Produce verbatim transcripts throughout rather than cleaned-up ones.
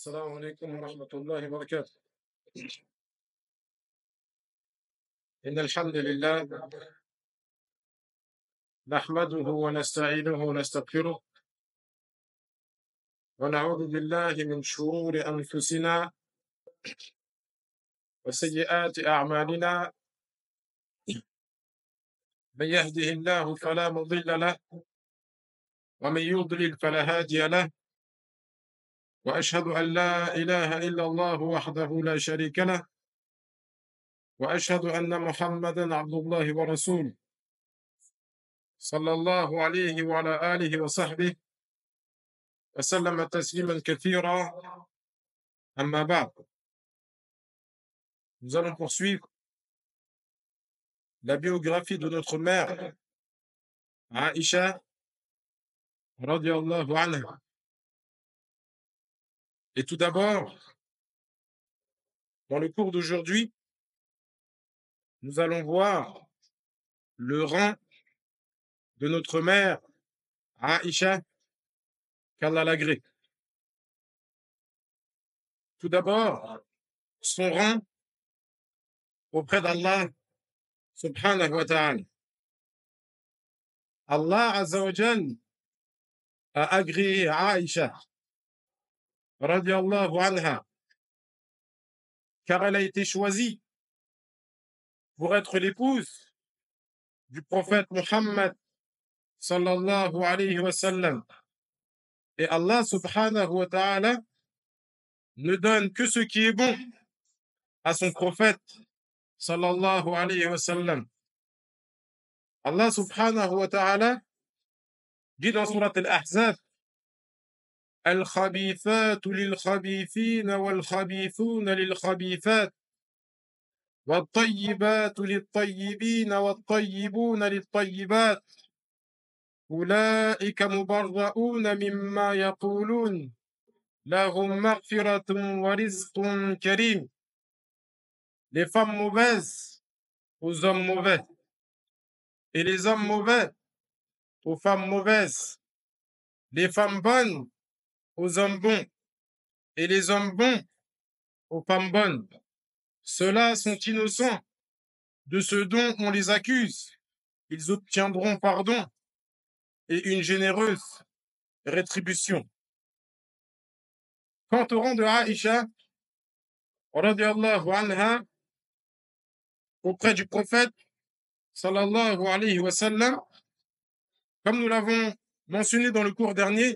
السلام عليكم ورحمة الله وبركاته. إن الحمد لله نحمده ونستعينه ونستغفره ونعوذ بالله من شرور أنفسنا وسيئات أعمالنا. من يهده الله فلا مضل له ومن يضلل فلا هادي له، وأشهد أن لا إله إلا الله وحده لا شريك له، وأشهد أن محمدا عبد الله ورسوله صلى الله عليه وعلى آله وصحبه وسلم تسليما كثيرا. أما بعد، nous allons poursuivre la biographie de notre mère, Aïcha, radiallahu anha. Et tout d'abord, dans le cours d'aujourd'hui, nous allons voir le rang de notre mère, Aïcha, qu'Allah l'agrée. Tout d'abord, son rang auprès d'Allah, subhanahu wa ta'ala. Allah Azza wa Jal a agréé Aïcha, radiallahu anha, car elle a été choisie pour être l'épouse du prophète Muhammad sallallahu alayhi wa sallam. Et Allah subhanahu wa ta'ala ne donne que ce qui est bon à son prophète sallallahu alayhi wa sallam. Allah subhanahu wa ta'ala dit dans surat Al-Ahzab: Al-khabithatu lil-khabithina wal-khabithuna lil-khabithat wat-tayyibatu lit-tayyibina wat-tayyibuna lit-tayyibat ulaika mubarra'una mimma yaqulun lahum maghfiratun wa rizqun karim. Les femmes mauvaises aux hommes mauvais, et les hommes mauvais aux femmes mauvaises, les femmes bonnes aux hommes bons, et les hommes bons aux femmes bonnes. Ceux-là sont innocents de ce dont on les accuse. Ils obtiendront pardon et une généreuse rétribution. Quant au rang de Aïcha, radiallahu anha, auprès du prophète, sallallahu alayhi wa sallam, comme nous l'avons mentionné dans le cours dernier,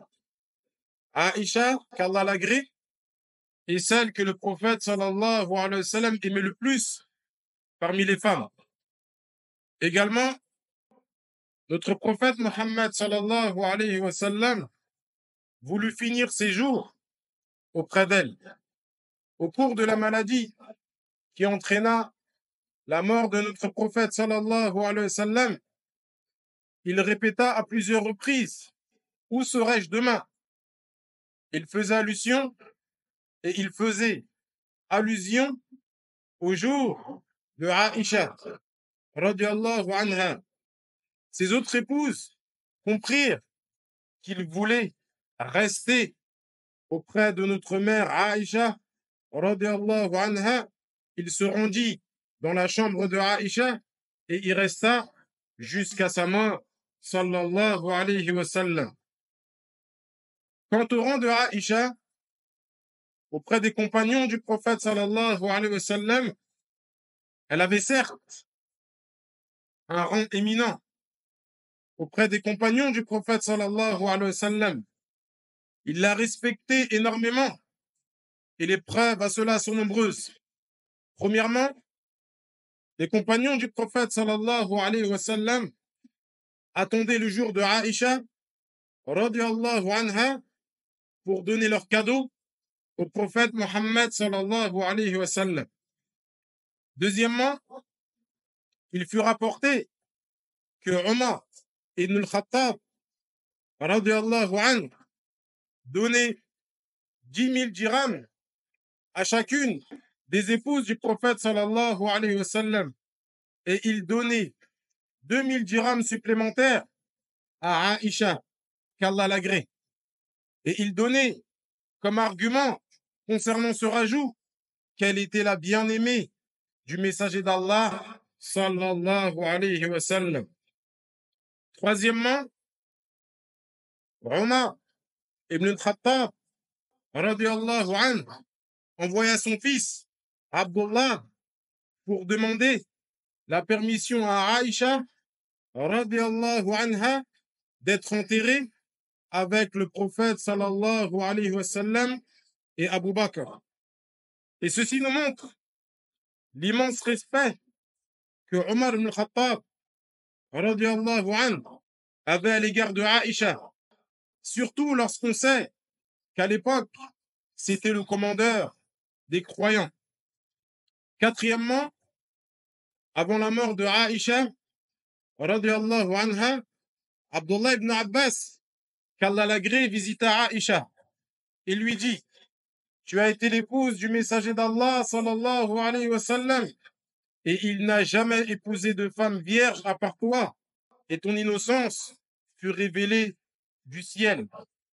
Aïcha, qu'Allah l'agrée, est celle que le prophète, sallallahu alayhi wa sallam, aimait le plus parmi les femmes. Également, notre prophète Muhammad, sallallahu alayhi wa sallam, voulut finir ses jours auprès d'elle. Au cours de la maladie qui entraîna la mort de notre prophète, sallallahu alayhi wa sallam, il répéta à plusieurs reprises: où serai-je demain? Il faisait allusion et il faisait allusion au jour de Aïcha, radiallahu anha. Ses autres épouses comprirent qu'il voulait rester auprès de notre mère Aïcha, radiallahu anha. Il se rendit dans la chambre de Aïcha et y resta jusqu'à sa mort, sallallahu alayhi wa sallam. Quant au rang de Aïcha, auprès des compagnons du prophète, sallallahu alayhi wa sallam, elle avait certes un rang éminent auprès des compagnons du prophète, sallallahu alayhi wa sallam. Il l'a respectée énormément et les preuves à cela sont nombreuses. Premièrement, les compagnons du prophète, sallallahu alayhi wa sallam, attendaient le jour de Aïcha, radiallahu anha, pour donner leur cadeau au prophète Muhammad, sallallahu alayhi wa sallam. Deuxièmement, il fut rapporté que Omar ibn al-Khattab, radiallahu anhu, donnait dix mille dirhams à chacune des épouses du prophète, sallallahu alayhi wa sallam, et il donnait deux mille dirhams supplémentaires à Aïcha, qu'Allah l'agrée. Et il donnait comme argument concernant ce rajout qu'elle était la bien-aimée du messager d'Allah, sallallahu alayhi wa sallam. Troisièmement, Omar ibn al-Khattab, radiallahu anhu, envoya son fils, Abdullah, pour demander la permission à Aïcha, radiallahu anha, d'être enterrée avec le prophète, sallallahu alayhi wa sallam, et Abu Bakr. Et ceci nous montre l'immense respect que Omar ibn al-Khattab, radiallahu anhu, avait à l'égard de Aïcha, surtout lorsqu'on sait qu'à l'époque, c'était le commandeur des croyants. Quatrièmement, avant la mort de Aïcha, radiallahu anha, Abdullah ibn Abbas, qu'Allah l'agrée, visita Aïcha et lui dit: tu as été l'épouse du messager d'Allah, sallallahu alayhi wa sallam, et il n'a jamais épousé de femme vierge à part toi, et ton innocence fut révélée du ciel.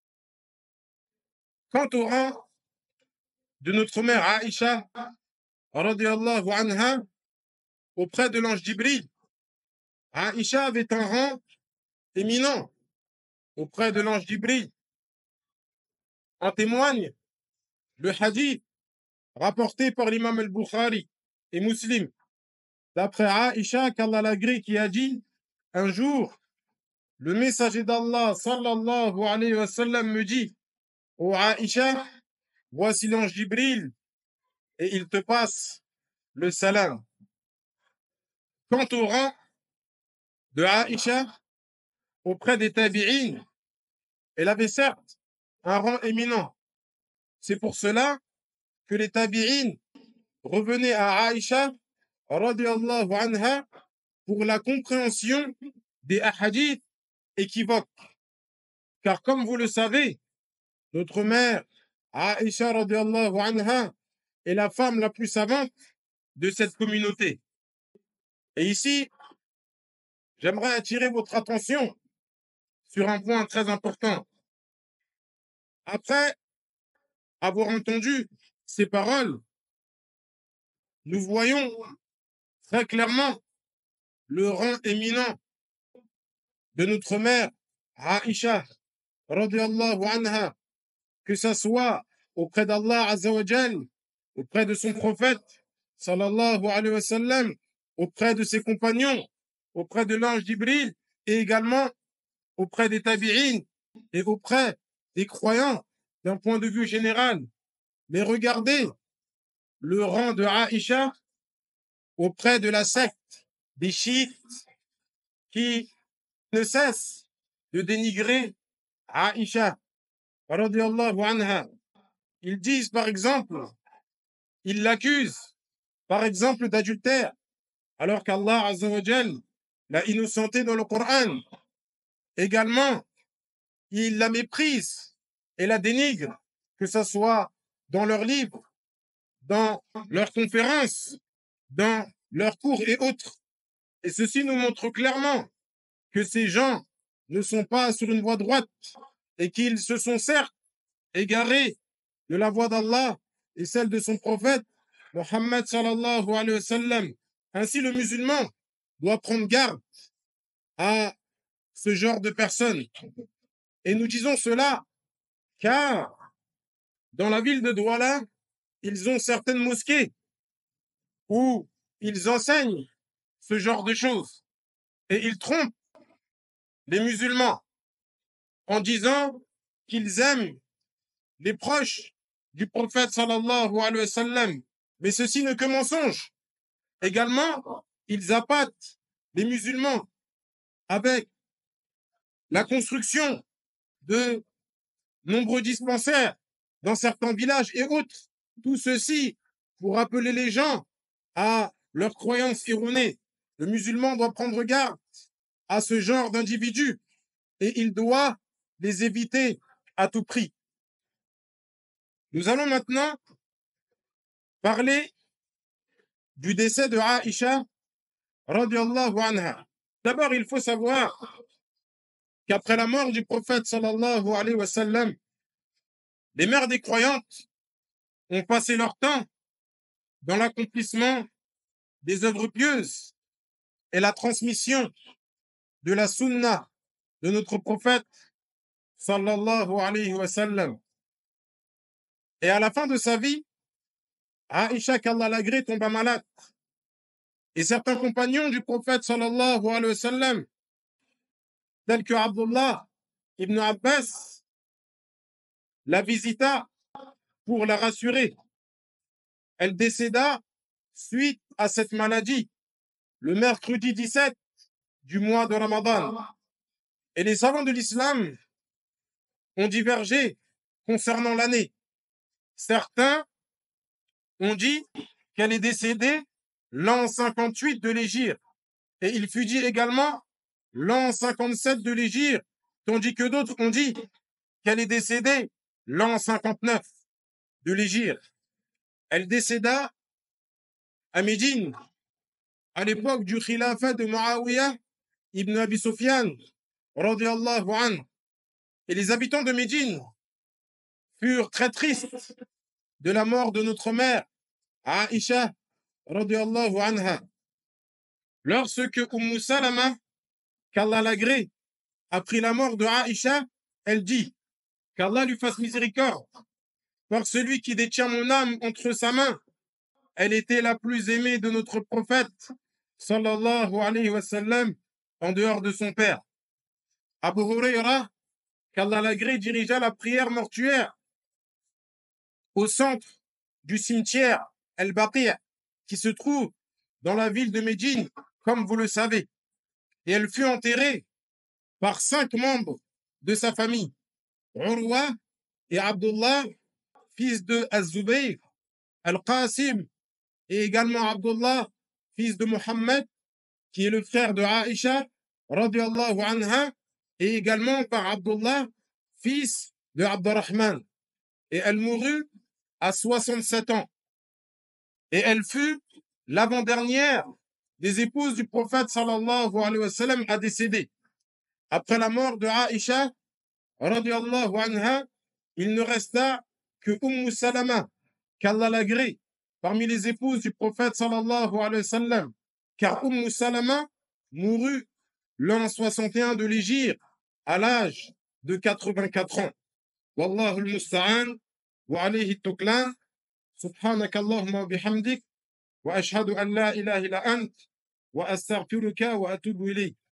Quant au rang de notre mère Aïcha, radiallahu anha, auprès de l'ange Jibril, Aïcha avait un rang éminent auprès de l'ange Jibril. En témoigne le hadith rapporté par l'imam al-Bukhari et Muslim, d'après Aïcha, qu'Allah l'agrée, qui a dit: un jour, le messager d'Allah, sallallahu alayhi wa sallam, me dit: ô Aïcha, voici l'ange Jibril et il te passe le salam. Quant au rang de Aïcha auprès des tabi'in, elle avait certes un rang éminent. C'est pour cela que les tabi'in revenaient à Aïcha, radiallahu anha, pour la compréhension des hadiths équivoques. Car comme vous le savez, notre mère Aïcha, radiallahu anha, est la femme la plus savante de cette communauté. Et ici, j'aimerais attirer votre attention sur un point très important. Après avoir entendu ces paroles, nous voyons très clairement le rang éminent de notre mère Aïcha, radiallahu anha, que ce soit auprès d'Allah Azza wa Jal, auprès de son prophète, sallallahu alayhi wa sallam, auprès de ses compagnons, auprès de l'ange Jibril, et également auprès des tabi'in et auprès des croyants d'un point de vue général. Mais regardez le rang de Aïcha auprès de la secte des chiites qui ne cessent de dénigrer Aïcha, radiallahu anha. Ils disent par exemple, ils l'accusent par exemple d'adultère, alors qu'Allah Azza wa Jal l'a innocentée dans le Coran. Également, ils la méprisent et la dénigrent, que ce soit dans leurs livres, dans leurs conférences, dans leurs cours et autres. Et ceci nous montre clairement que ces gens ne sont pas sur une voie droite et qu'ils se sont certes égarés de la voie d'Allah et celle de son prophète, Mohammed sallallahu alayhi wa sallam. Ainsi, le musulman doit prendre garde à ce genre de personnes. Et nous disons cela car dans la ville de Douala, ils ont certaines mosquées où ils enseignent ce genre de choses. Et ils trompent les musulmans en disant qu'ils aiment les proches du prophète sallallahu alayhi wa sallam. Mais ceci n'est que mensonge. Également, ils appâtent les musulmans avec la construction de nombreux dispensaires dans certains villages et autres. Tout ceci pour rappeler les gens à leurs croyances erronées. Le musulman doit prendre garde à ce genre d'individus et il doit les éviter à tout prix. Nous allons maintenant parler du décès de Aïcha, radiallahu anha. D'abord, il faut savoir qu'après la mort du prophète sallallahu alayhi wa sallam, les mères des croyantes ont passé leur temps dans l'accomplissement des œuvres pieuses et la transmission de la sunna de notre prophète sallallahu alayhi wa sallam. Et à la fin de sa vie, Aïcha, qu'Allah l'agrée, tomba malade. Et certains compagnons du prophète sallallahu alayhi wa sallam, tels que Abdullah ibn Abbas, la visita pour la rassurer. Elle décéda suite à cette maladie le mercredi dix-sept du mois de Ramadan. Et les savants de l'islam ont divergé concernant l'année. Certains ont dit qu'elle est décédée l'an cinquante-huit de l'Hégire. Et il fut dit également l'an cinquante-sept de l'Hégire, tandis que d'autres ont dit qu'elle est décédée l'an cinquante-neuf de l'Hégire. Elle décéda à Médine, à l'époque du khilafat de Muawiyah ibn Abi Sufyan, radiyallahu anhu. Et les habitants de Médine furent très tristes de la mort de notre mère, Aïcha, radiyallahu anha. Lorsque Umm Salama, qu'Allah l'agrée, apprit la mort de Aïcha, elle dit qu'Allah lui fasse miséricorde. Par celui qui détient mon âme entre sa main, elle était la plus aimée de notre prophète, sallallahu alayhi wa sallam, en dehors de son père. Abu Huraira, qu'Allah l'agrée, dirigea la prière mortuaire au centre du cimetière El-Baqi', qui se trouve dans la ville de Médine, comme vous le savez. Et elle fut enterrée par cinq membres de sa famille, Urwa et Abdullah, fils de Az-Zubayr, Al-Qasim, et également Abdullah, fils de Mohammed, qui est le frère de Aïcha, radiyallahu anha, et également par Abdullah, fils de Abdurrahman. Et elle mourut à soixante-sept ans. Et elle fut l'avant-dernière des épouses du prophète sallallahu alayhi wa sallam à décéder. Après la mort de Aïcha, radiyallahu anha, il ne resta que Umm Salama, qu'Allah l'agrée, parmi les épouses du prophète sallallahu alayhi wa sallam, car Umm Salama mourut l'an soixante et un de l'Hégire, à l'âge de quatre-vingt-quatre ans. Wallahu al-musta'an, wa alayhi tuklan, subhanak Allahumma bihamdik, wa ashhadu an la ilaha illa ant, wa astaghfiruka wa atubu ilayk.